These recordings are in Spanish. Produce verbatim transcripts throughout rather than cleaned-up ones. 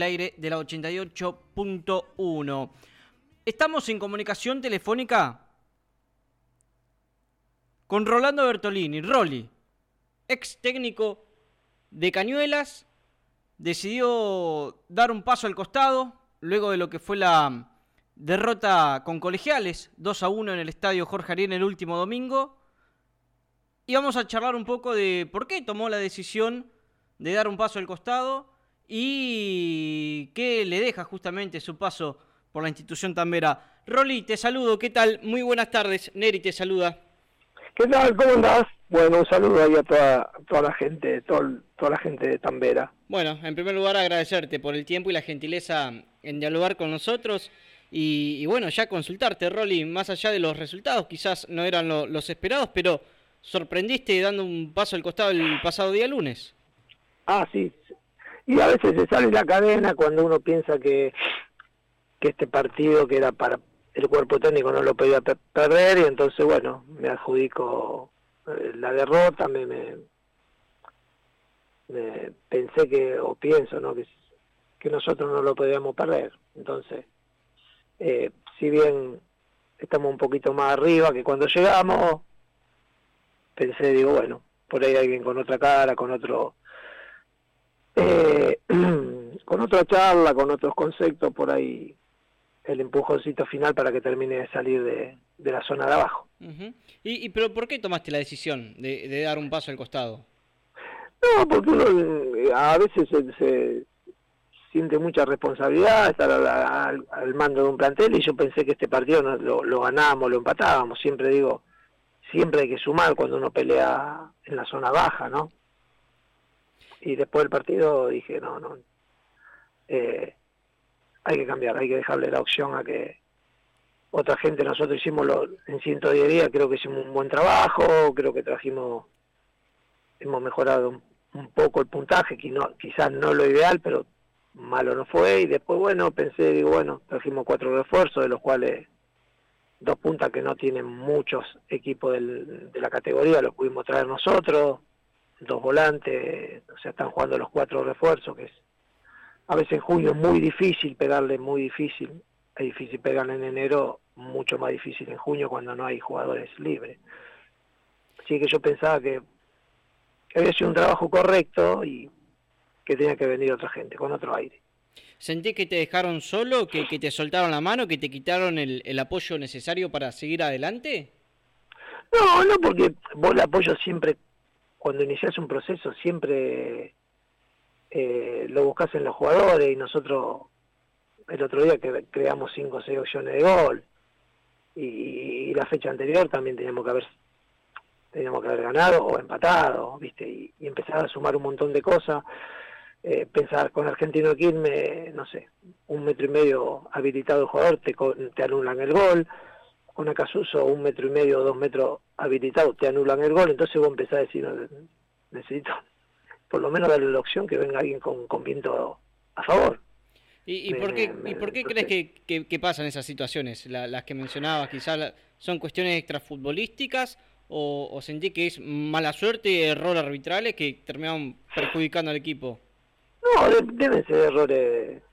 Aire de la ochenta y ocho punto uno. Estamos en comunicación telefónica con Rolando Bertolini. Rolly, ex técnico de Cañuelas, decidió dar un paso al costado luego de lo que fue la derrota con Colegiales, dos a uno en el estadio Jorge Ariel el último domingo. Y vamos a charlar un poco de por qué tomó la decisión de dar un paso al costado y qué le deja justamente su paso por la institución tambera. Rolly, te saludo, ¿qué tal? Muy buenas tardes, Neri te saluda. ¿Qué tal? ¿Cómo andás? Bueno, un saludo ahí a toda, toda la gente, todo, toda la gente de Tambera. Bueno, en primer lugar agradecerte por el tiempo y la gentileza en dialogar con nosotros y, y bueno, ya consultarte, Rolly, más allá de los resultados, quizás no eran lo, los esperados, pero sorprendiste dando un paso al costado el pasado día lunes. Ah, sí. Y a veces se sale la cadena cuando uno piensa que, que este partido que era para el cuerpo técnico no lo podía per perder y entonces, bueno, me adjudico eh, la derrota, me, me, me pensé que, o pienso, ¿no? que, que nosotros no lo podíamos perder. Entonces, eh, si bien estamos un poquito más arriba que cuando llegamos, pensé, digo, bueno, por ahí alguien con otra cara, con otro... Eh, con otra charla, con otros conceptos, por ahí el empujoncito final para que termine de salir de, de la zona de abajo. Uh-huh. ¿Y, y pero por qué tomaste la decisión de, de dar un paso al costado? No, porque uno a veces se, se siente mucha responsabilidad estar al, al, al mando de un plantel y yo pensé que este partido no, lo, lo ganábamos, lo empatábamos. Siempre digo, siempre hay que sumar cuando uno pelea en la zona baja, ¿no? Y después del partido dije, no, no, eh, hay que cambiar, hay que dejarle la opción a que otra gente, nosotros hicimos lo, en ciento diez días, creo que hicimos un buen trabajo, creo que trajimos, hemos mejorado un, un poco el puntaje, que no, quizás no lo ideal, pero malo no fue, y después, bueno, pensé, digo, bueno, trajimos cuatro refuerzos, de los cuales dos puntas que no tienen muchos equipos del, de la categoría, los pudimos traer nosotros, dos volantes, o sea, están jugando los cuatro refuerzos, que es a veces en junio es muy difícil pegarle, muy difícil, es difícil pegarle en enero, mucho más difícil en junio cuando no hay jugadores libres. Así que yo pensaba que, que había sido un trabajo correcto y que tenía que venir otra gente, con otro aire. ¿Sentí que te dejaron solo, que, que te soltaron la mano, que te quitaron el, el apoyo necesario para seguir adelante? No, no, porque vos el apoyo siempre, cuando iniciás un proceso, siempre eh, lo buscás en los jugadores y nosotros el otro día que creamos cinco o seis opciones de gol y, y la fecha anterior también teníamos que haber teníamos que haber ganado o empatado, ¿viste? Y, y empezar a sumar un montón de cosas, eh, pensar con Argentino Quilmes, no sé, un metro y medio habilitado el jugador, te, te anulan el gol. Con Acasuso, un metro y medio o dos metros habilitados, te anulan el gol, entonces vos empezás a decir, no, necesito por lo menos darle la opción que venga alguien con, con viento a favor. ¿Y, y, me, por, qué, me, ¿y por qué entonces, crees que, que, que pasan esas situaciones? La, las que mencionabas, quizás la, son cuestiones extrafutbolísticas o, o sentí que es mala suerte, errores arbitrales que terminaron perjudicando al equipo. No, de, deben ser errores...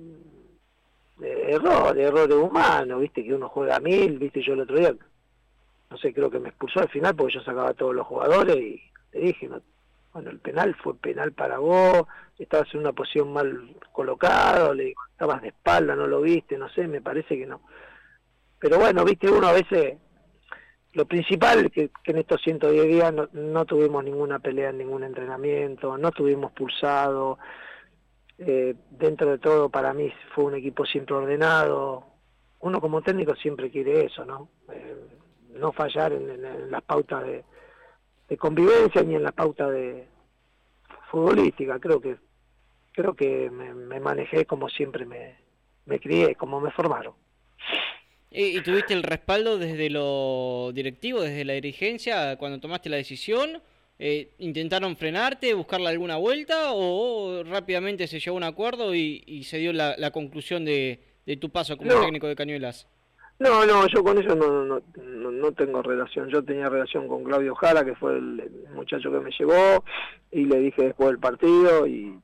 errores, errores humanos, viste, que uno juega a mil, viste, yo el otro día, no sé, creo que me expulsó al final porque yo sacaba a todos los jugadores y le dije, no, bueno, el penal fue penal para vos, estabas en una posición mal colocado, le digo, estabas de espalda, no lo viste, no sé, me parece que no. Pero bueno, viste, uno a veces, lo principal que, que en estos ciento diez días no, no tuvimos ninguna pelea en ningún entrenamiento, no tuvimos pulsado. Eh, dentro de todo para mí fue un equipo siempre ordenado. Uno como técnico siempre quiere eso, ¿no? Eh, no fallar en, en, en las pautas de, de convivencia ni en la pauta de futbolística. Creo que creo que me, me manejé como siempre me, me crié, como me formaron. ¿Y, ¿Y tuviste el respaldo desde lo directivo, desde la dirigencia cuando tomaste la decisión? Eh, ¿Intentaron frenarte, buscarle alguna vuelta o rápidamente se llegó a un acuerdo y, y se dio la, la conclusión de, de tu paso como no, técnico de Cañuelas? No, no, yo con eso no, no, no, no tengo relación. Yo tenía relación con Claudio Jara, que fue el, el muchacho que me llevó, y le dije después del partido y,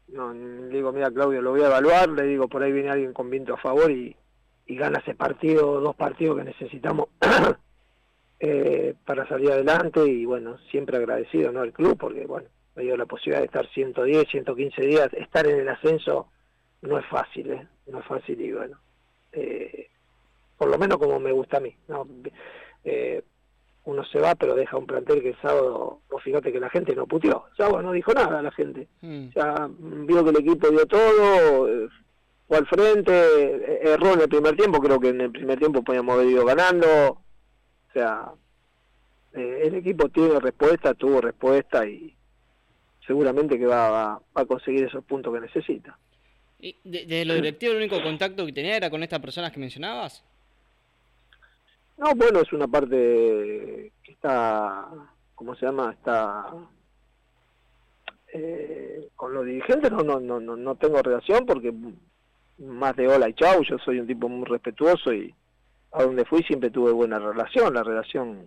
no, le digo, mira Claudio, lo voy a evaluar, le digo, por ahí viene alguien con viento a favor y, y gana ese partido, dos partidos que necesitamos eh, para salir adelante, y bueno, siempre agradecido, ¿no?, al club, porque bueno, me dio la posibilidad de estar ciento diez, ciento quince días, estar en el ascenso no es fácil, ¿eh? No es fácil, y bueno, eh, por lo menos como me gusta a mí, ¿no? Eh, uno se va, pero deja un plantel que el sábado, vos fíjate que la gente no puteó, el sábado no dijo nada la gente, mm. ya vio que el equipo dio todo, eh, fue al frente, eh, erró en el primer tiempo, creo que en el primer tiempo podíamos haber ido ganando, o sea, eh, el equipo tiene respuesta, tuvo respuesta, y seguramente que va, va, va a conseguir esos puntos que necesita. ¿Y de, de lo directivo el único contacto que tenía era con estas personas que mencionabas? No, bueno, es una parte que está, ¿cómo se llama? Está eh, con los dirigentes, no, no, no, no, no tengo relación, porque más de hola y chau, yo soy un tipo muy respetuoso, y a donde fui siempre tuve buena relación, la relación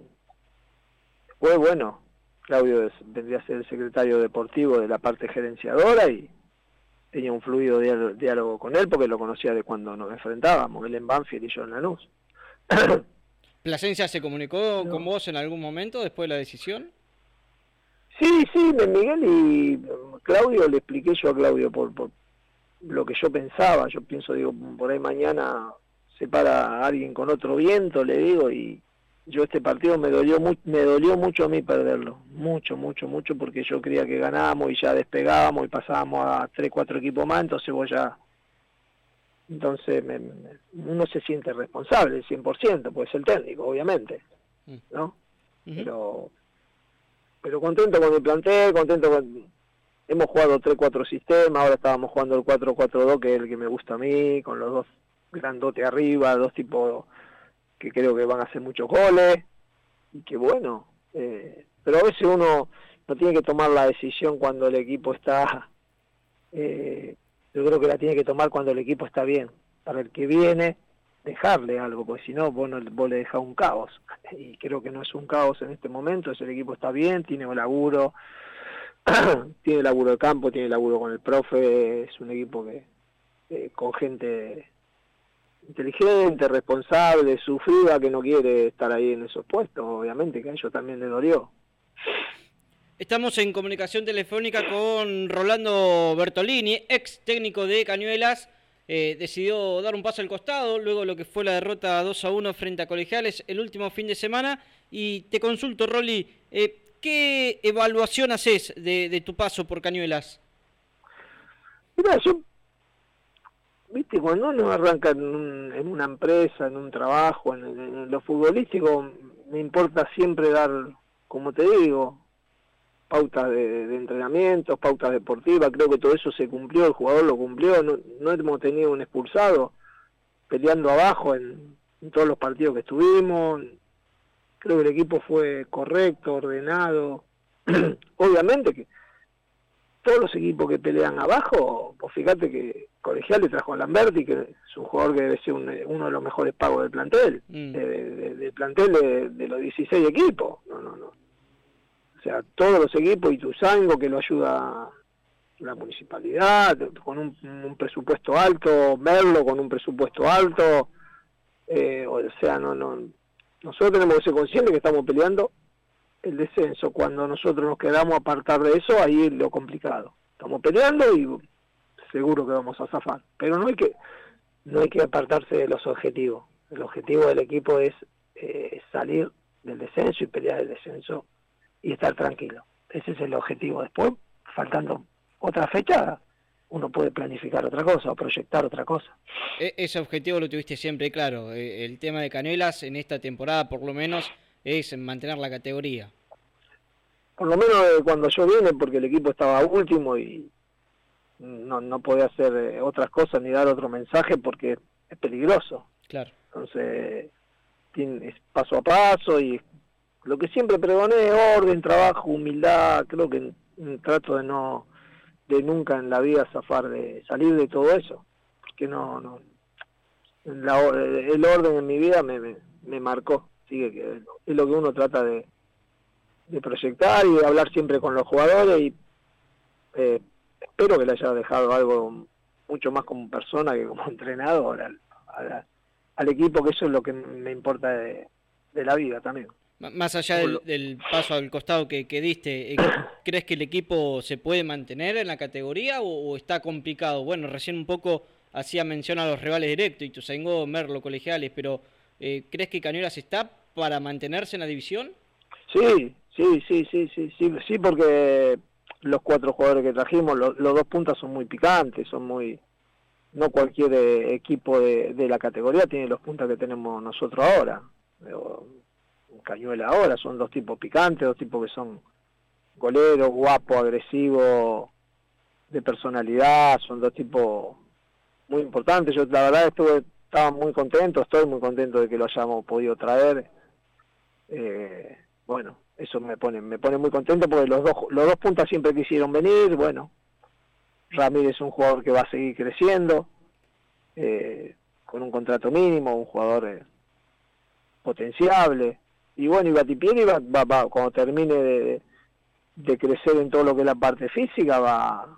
fue bueno. Claudio es, vendría a ser el secretario deportivo de la parte gerenciadora, y tenía un fluido diálogo, diálogo con él, porque lo conocía de cuando nos enfrentábamos, él en Banfield y yo en Lanús. ¿Plasencia se comunicó no. con vos en algún momento después de la decisión? Sí, sí, Miguel y Claudio, le expliqué yo a Claudio por, por lo que yo pensaba. Yo pienso, digo, por ahí mañana se para alguien con otro viento, le digo, y yo este partido me dolió, mu me dolió mucho a mí perderlo, mucho, mucho, mucho, porque yo creía que ganábamos y ya despegábamos y pasábamos a tres, cuatro equipos más, entonces vos ya... Entonces me, me, uno se siente responsable el cien por ciento, pues es el técnico, obviamente, ¿no? Uh-huh. Pero pero contento con el plantel, contento con... Hemos jugado tres cuatro sistemas, ahora estábamos jugando el cuatro cuatro dos, que es el que me gusta a mí, con los dos grandotes arriba, dos tipos que creo que van a hacer muchos goles, y que bueno, eh, pero a veces uno no tiene que tomar la decisión cuando el equipo está... Eh, yo creo que la tiene que tomar cuando el equipo está bien, para el que viene dejarle algo, porque si no vos, no, vos le dejás un caos, y creo que no es un caos en este momento, es el equipo está bien, tiene un laburo, tiene laburo de campo, tiene laburo con el profe, es un equipo que eh, con gente inteligente, responsable, sufrida, que no quiere estar ahí en esos puestos, obviamente que a ellos también les dolió. Estamos en comunicación telefónica con Rolando Bertolini, ex técnico de Cañuelas. Eh, decidió dar un paso al costado luego de lo que fue la derrota dos a uno frente a Colegiales el último fin de semana. Y te consulto, Rolly, eh, ¿qué evaluación haces de, de tu paso por Cañuelas? Mira, yo, viste, cuando uno arranca en, un, en una empresa, en un trabajo, en, en, en lo futbolístico, me importa siempre dar, como te digo, pautas de, de entrenamiento, pautas deportivas, creo que todo eso se cumplió, el jugador lo cumplió, no, no hemos tenido un expulsado peleando abajo en, en todos los partidos que estuvimos, creo que el equipo fue correcto, ordenado, obviamente que todos los equipos que pelean abajo, pues fíjate que Colegial le trajo a Lamberti, que es un jugador que debe ser un, uno de los mejores pagos del plantel, mm. de, de, de, del plantel de, de los dieciséis equipos, no, no, no. O sea, todos los equipos, y Tuzango, que lo ayuda la municipalidad, con un, un presupuesto alto, Merlo con un presupuesto alto, eh, o sea, no, no, nosotros tenemos que ser conscientes que estamos peleando el descenso. Cuando nosotros nos quedamos a apartar de eso, ahí es lo complicado. Estamos peleando y seguro que vamos a zafar, pero no hay que no hay que apartarse de los objetivos. El objetivo del equipo es eh, salir del descenso y pelear el descenso y estar tranquilo. Ese es el objetivo. Después, faltando otra fecha, uno puede planificar otra cosa o proyectar otra cosa. E- ese objetivo lo tuviste siempre claro. El tema de Cañuelas en esta temporada, por lo menos, es mantener la categoría. Por lo menos cuando yo vine, porque el equipo estaba último y no, no podía hacer otras cosas ni dar otro mensaje porque es peligroso. Claro. Entonces, es paso a paso, y lo que siempre pregoné es orden, trabajo, humildad. Creo que trato de no, de nunca en la vida zafar, de salir de todo eso, porque no, no, la, el orden en mi vida me, me, me marcó, así que es lo que uno trata de, de proyectar y de hablar siempre con los jugadores y eh, espero que le haya dejado algo mucho más como persona que como entrenador al, al, al equipo, que eso es lo que me importa de, de la vida también. Más allá del, del paso al costado que, que diste, ¿crees que el equipo se puede mantener en la categoría o, o está complicado? Bueno, recién un poco hacía mención a los rivales directos, Ituzaingó, Merlo, Colegiales, pero eh, ¿crees que Cañuelas está para mantenerse en la división? Sí, sí, sí, sí, sí, sí, sí, porque los cuatro jugadores que trajimos, los, los dos puntas son muy picantes, son muy... No cualquier eh, equipo de, de la categoría tiene los puntas que tenemos nosotros ahora. Cañuela ahora, son dos tipos picantes, dos tipos que son goleros, guapos, agresivos, de personalidad, son dos tipos muy importantes. Yo la verdad estuve, estaba muy contento, estoy muy contento de que lo hayamos podido traer. Eh, bueno, eso me pone, me pone muy contento porque los dos, los dos puntas siempre quisieron venir. Bueno, Ramírez es un jugador que va a seguir creciendo, eh, con un contrato mínimo, un jugador eh, potenciable. Y bueno, y Batipieri va, va, va, cuando termine de, de crecer en todo lo que es la parte física, va,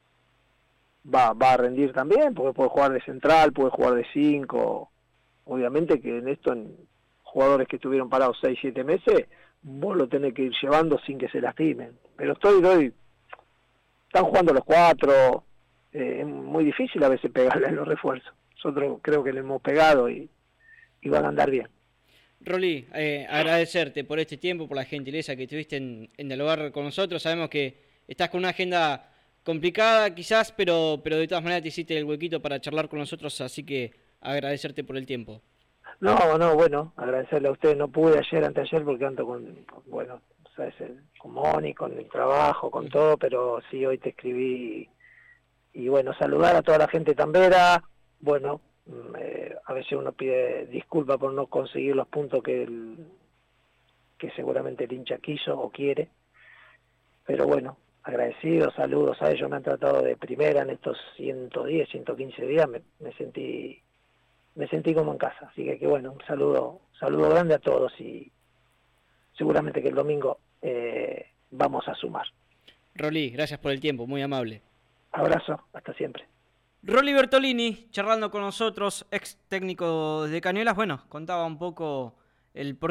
va, va a rendir también, porque puede jugar de central, puede jugar de cinco. Obviamente que en esto, en jugadores que estuvieron parados seis, siete meses, vos lo tenés que ir llevando sin que se lastimen. Pero estoy, doy, están jugando los cuatro, eh, es muy difícil a veces pegarle a los refuerzos. Nosotros creo que le hemos pegado y, y van a andar bien. Rolly, eh, agradecerte por este tiempo, por la gentileza que tuviste en, en dialogar con nosotros. Sabemos que estás con una agenda complicada quizás, pero, pero de todas maneras te hiciste el huequito para charlar con nosotros, así que agradecerte por el tiempo. No, no, bueno, agradecerle a ustedes. No pude ayer, anteayer, porque ando con, con bueno, sabes, con Moni, con el trabajo, con todo, pero sí, hoy te escribí. Y bueno, saludar a toda la gente tambera. Bueno, eh, a veces uno pide disculpas por no conseguir los puntos que el, que seguramente el hincha quiso o quiere, pero bueno, agradecidos, saludos a ellos, me han tratado de primera en estos ciento diez, ciento quince días, me, me sentí me sentí como en casa, así que, que bueno, un saludo, saludo grande a todos y seguramente que el domingo eh, vamos a sumar. Rolly, gracias por el tiempo, muy amable. Abrazo, hasta siempre. Rolly Bertolini, charlando con nosotros, ex técnico de Cañuelas, bueno, contaba un poco el por